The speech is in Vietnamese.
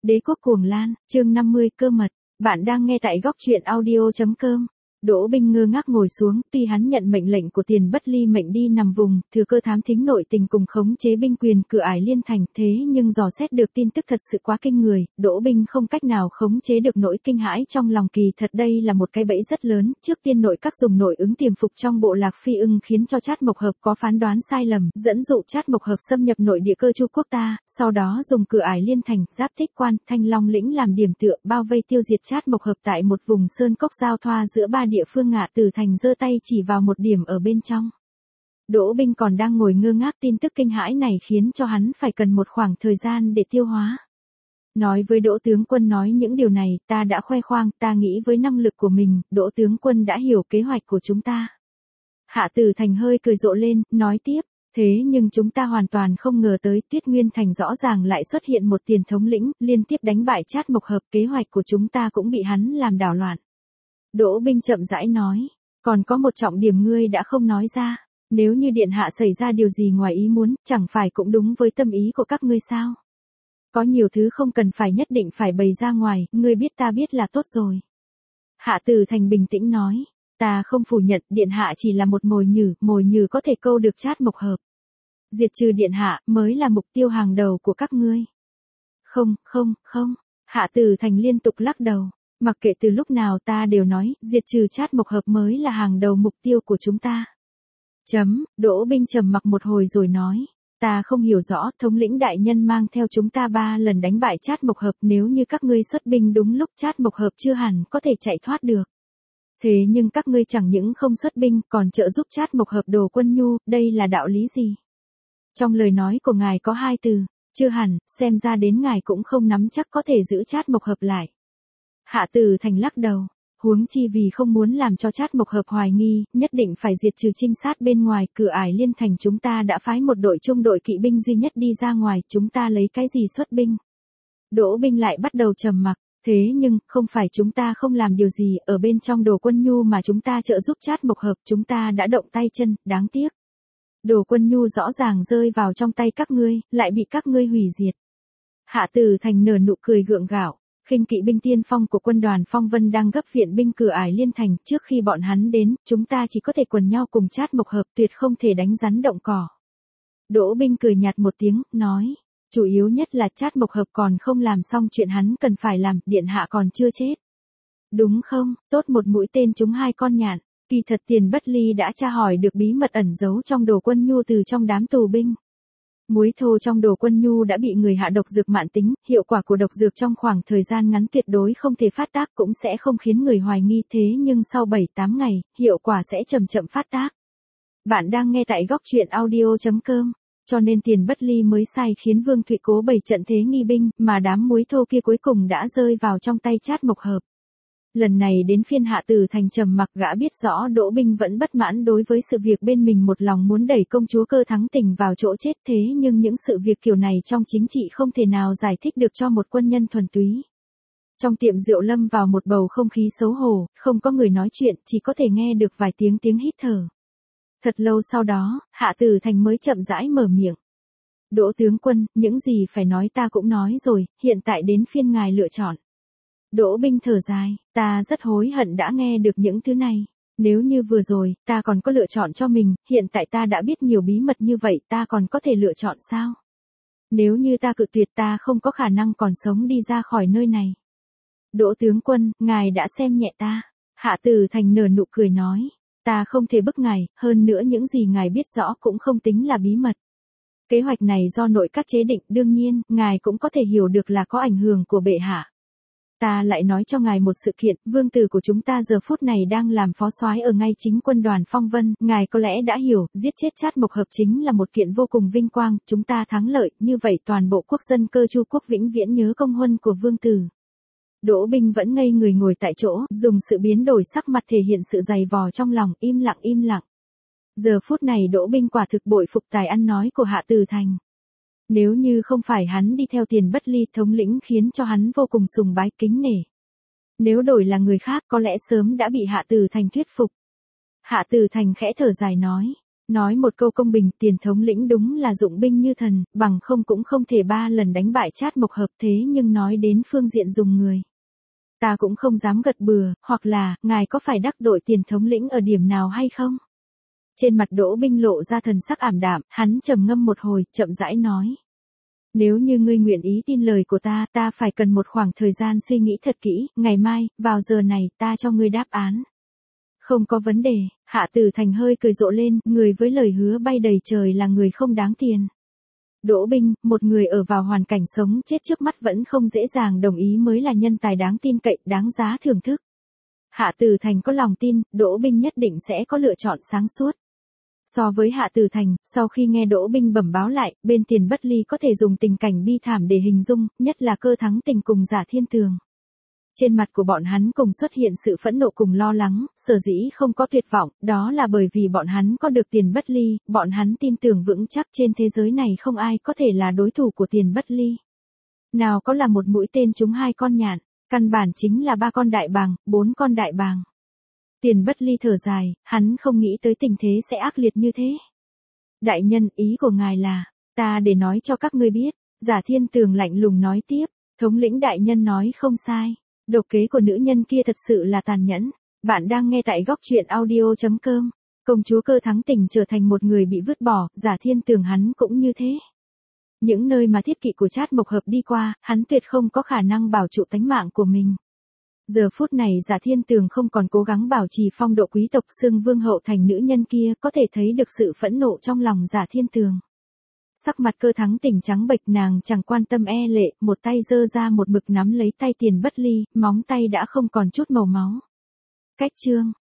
Đế quốc cuồng lan, chương 50 cơ mật. Bạn đang nghe tại góc truyện audio.com. Đỗ Binh ngơ ngác ngồi xuống, tuy hắn nhận mệnh lệnh của Tiền Bất Ly mệnh đi nằm vùng, thừa cơ thám thính nội tình cùng khống chế binh quyền Cửa Ải Liên Thành, thế nhưng dò xét được tin tức thật sự quá kinh người, Đỗ Binh không cách nào khống chế được nỗi kinh hãi trong lòng. Kỳ thật đây là một cái bẫy rất lớn, trước tiên nội các dùng nội ứng tiềm phục trong bộ lạc Phi Ưng khiến cho Trát Mộc Hợp có phán đoán sai lầm, dẫn dụ Trát Mộc Hợp xâm nhập nội địa Cơ Chu quốc ta, sau đó dùng Cửa Ải Liên Thành, Giáp Tích Quan, Thanh Long lĩnh làm điểm tựa, bao vây tiêu diệt Trát Mộc Hợp tại một vùng sơn cốc giao thoa giữa ba địa phương. Ngạ Tử Thành giơ tay chỉ vào một điểm ở bên trong. Đỗ Binh còn đang ngồi ngơ ngác, tin tức kinh hãi này khiến cho hắn phải cần một khoảng thời gian để tiêu hóa. Nói với Đỗ tướng quân nói những điều này, ta đã khoe khoang, ta nghĩ với năng lực của mình, Đỗ tướng quân đã hiểu kế hoạch của chúng ta. Hạ Tử Thành hơi cười rộ lên, nói tiếp, thế nhưng chúng ta hoàn toàn không ngờ tới Tuyết Nguyên Thành rõ ràng lại xuất hiện một Tiền thống lĩnh, liên tiếp đánh bại Trát Mộc Hợp, kế hoạch của chúng ta cũng bị hắn làm đảo loạn. Đỗ Binh chậm rãi nói, còn có một trọng điểm ngươi đã không nói ra, nếu như điện hạ xảy ra điều gì ngoài ý muốn, chẳng phải cũng đúng với tâm ý của các ngươi sao? Có nhiều thứ không cần phải nhất định phải bày ra ngoài, ngươi biết ta biết là tốt rồi. Hạ Tử Thành bình tĩnh nói, ta không phủ nhận, điện hạ chỉ là một mồi nhử có thể câu được Trát Mộc Hợp. Diệt trừ điện hạ mới là mục tiêu hàng đầu của các ngươi. Không, Hạ Tử Thành liên tục lắc đầu. Mặc kệ từ lúc nào ta đều nói, diệt trừ Trát Mộc Hợp mới là hàng đầu mục tiêu của chúng ta. Đỗ Binh trầm mặc một hồi rồi nói, ta không hiểu rõ, thống lĩnh đại nhân mang theo chúng ta 3 lần đánh bại Trát Mộc Hợp, nếu như các ngươi xuất binh đúng lúc Trát Mộc Hợp chưa hẳn có thể chạy thoát được. Thế nhưng các ngươi chẳng những không xuất binh, còn trợ giúp Trát Mộc Hợp đồ quân nhu, đây là đạo lý gì? Trong lời nói của ngài có 2 từ, chưa hẳn, xem ra đến ngài cũng không nắm chắc có thể giữ Trát Mộc Hợp lại. Hạ Tử Thành lắc đầu, huống chi vì không muốn làm cho Trát Mộc Hợp hoài nghi, nhất định phải diệt trừ trinh sát bên ngoài. Cửa Ải Liên Thành chúng ta đã phái một đội trung đội kỵ binh duy nhất đi ra ngoài, chúng ta lấy cái gì xuất binh? Đỗ Binh lại bắt đầu trầm mặc, thế nhưng, không phải chúng ta không làm điều gì, ở bên trong đồ quân nhu mà chúng ta trợ giúp Trát Mộc Hợp, chúng ta đã động tay chân, đáng tiếc. Đồ quân nhu rõ ràng rơi vào trong tay các ngươi, lại bị các ngươi hủy diệt. Hạ Tử Thành nở nụ cười gượng gạo. Khinh kỵ binh tiên phong của quân đoàn Phong Vân đang gấp viện binh Cửa Ải Liên Thành, trước khi bọn hắn đến, chúng ta chỉ có thể quần nhau cùng Trát Mộc Hợp, tuyệt không thể đánh rắn động cỏ. Đỗ Binh cười nhạt một tiếng, nói, chủ yếu nhất là Trát Mộc Hợp còn không làm xong chuyện hắn cần phải làm, điện hạ còn chưa chết. Đúng không, tốt một mũi tên trúng 2 con nhạn. Kỳ thật Tiền Bất Ly đã tra hỏi được bí mật ẩn giấu trong đồ quân nhu từ trong đám tù binh. Muối thô trong đồ quân nhu đã bị người hạ độc dược mãn tính, hiệu quả của độc dược trong khoảng thời gian ngắn tuyệt đối không thể phát tác, cũng sẽ không khiến người hoài nghi, thế nhưng sau 7-8 ngày, hiệu quả sẽ chậm chậm phát tác. Bạn đang nghe tại góc truyện audio.com, cho nên Tiền Bất Ly mới sai khiến Vương Thụy cố bày trận thế nghi binh, mà đám muối thô kia cuối cùng đã rơi vào trong tay Trát Mộc Hợp. Lần này đến phiên Hạ Tử Thành trầm mặc, gã biết rõ Đỗ Binh vẫn bất mãn đối với sự việc bên mình một lòng muốn đẩy công chúa Cơ Thắng Tình vào chỗ chết, thế nhưng những sự việc kiểu này trong chính trị không thể nào giải thích được cho một quân nhân thuần túy. Trong tiệm rượu lâm vào một bầu không khí xấu hổ, không có người nói chuyện, chỉ có thể nghe được vài tiếng hít thở. Thật lâu sau đó, Hạ Tử Thành mới chậm rãi mở miệng. Đỗ tướng quân, những gì phải nói ta cũng nói rồi, hiện tại đến phiên ngài lựa chọn. Đỗ Binh thở dài, ta rất hối hận đã nghe được những thứ này. Nếu như vừa rồi, ta còn có lựa chọn cho mình, hiện tại ta đã biết nhiều bí mật như vậy, ta còn có thể lựa chọn sao? Nếu như ta cự tuyệt, ta không có khả năng còn sống đi ra khỏi nơi này. Đỗ tướng quân, ngài đã xem nhẹ ta. Hạ Tử Thành nở nụ cười nói, ta không thể bức ngài, hơn nữa những gì ngài biết rõ cũng không tính là bí mật. Kế hoạch này do nội các chế định, đương nhiên, ngài cũng có thể hiểu được là có ảnh hưởng của bệ hạ. Ta lại nói cho ngài một sự kiện, vương tử của chúng ta giờ phút này đang làm phó soái ở ngay chính quân đoàn Phong Vân, ngài có lẽ đã hiểu, giết chết Trát Mộc Hợp chính là một kiện vô cùng vinh quang, chúng ta thắng lợi, như vậy toàn bộ quốc dân Cơ Chu quốc vĩnh viễn nhớ công huân của vương tử. Đỗ Binh vẫn ngây người ngồi tại chỗ, dùng sự biến đổi sắc mặt thể hiện sự dày vò trong lòng, im lặng. Giờ phút này Đỗ Binh quả thực bội phục tài ăn nói của Hạ Tử Thành. Nếu như không phải hắn đi theo Tiền Bất Ly, thống lĩnh khiến cho hắn vô cùng sùng bái kính nể. Nếu đổi là người khác có lẽ sớm đã bị Hạ Tử Thành thuyết phục. Hạ Tử Thành khẽ thở dài nói, Nói một câu công bình, Tiền thống lĩnh đúng là dụng binh như thần, bằng không cũng không thể 3 lần đánh bại Trát Mộc Hợp, thế nhưng nói đến phương diện dùng người, ta cũng không dám gật bừa, hoặc là, ngài có phải đắc tội Tiền thống lĩnh ở điểm nào hay không? Trên mặt Đỗ Binh lộ ra thần sắc ảm đạm, hắn trầm ngâm một hồi, chậm rãi nói. Nếu như ngươi nguyện ý tin lời của ta, ta phải cần một khoảng thời gian suy nghĩ thật kỹ, ngày mai, vào giờ này, ta cho ngươi đáp án. Không có vấn đề, Hạ Tử Thành hơi cười rộ lên, người với lời hứa bay đầy trời là người không đáng tiền. Đỗ Binh, một người ở vào hoàn cảnh sống chết trước mắt vẫn không dễ dàng đồng ý mới là nhân tài đáng tin cậy, đáng giá thưởng thức. Hạ Tử Thành có lòng tin, Đỗ Binh nhất định sẽ có lựa chọn sáng suốt. So với Hạ Tử Thành, sau khi nghe Đỗ Binh bẩm báo lại, bên Tiền Bất Ly có thể dùng tình cảnh bi thảm để hình dung, nhất là Cơ Thắng Tình cùng Giả Thiên Tường. Trên mặt của bọn hắn cùng xuất hiện sự phẫn nộ cùng lo lắng, sở dĩ không có tuyệt vọng, đó là bởi vì bọn hắn có được Tiền Bất Ly, bọn hắn tin tưởng vững chắc trên thế giới này không ai có thể là đối thủ của Tiền Bất Ly. Nào có là một mũi tên trúng 2 con nhạn, căn bản chính là 3 con đại bàng, 4 con đại bàng. Tiền Bất Ly thở dài, hắn không nghĩ tới tình thế sẽ ác liệt như thế. Đại nhân, ý của ngài là, ta để nói cho các ngươi biết, Giả Thiên Tường lạnh lùng nói tiếp, thống lĩnh đại nhân nói không sai, độc kế của nữ nhân kia thật sự là tàn nhẫn. Bạn đang nghe tại góc truyện audio.com, công chúa Cơ Thắng Tình trở thành một người bị vứt bỏ, Giả Thiên Tường hắn cũng như thế. Những nơi mà thiết kỵ của Trát Mộc Hợp đi qua, hắn tuyệt không có khả năng bảo trụ tánh mạng của mình. Giờ phút này Giả Thiên Tường không còn cố gắng bảo trì phong độ quý tộc xưng vương hậu thành nữ nhân kia, có thể thấy được sự phẫn nộ trong lòng Giả Thiên Tường. Sắc mặt Cơ Thắng Tình trắng bệch, nàng chẳng quan tâm e lệ, một tay giơ ra một mực nắm lấy tay Tiền Bất Ly, móng tay đã không còn chút màu máu. Cách chương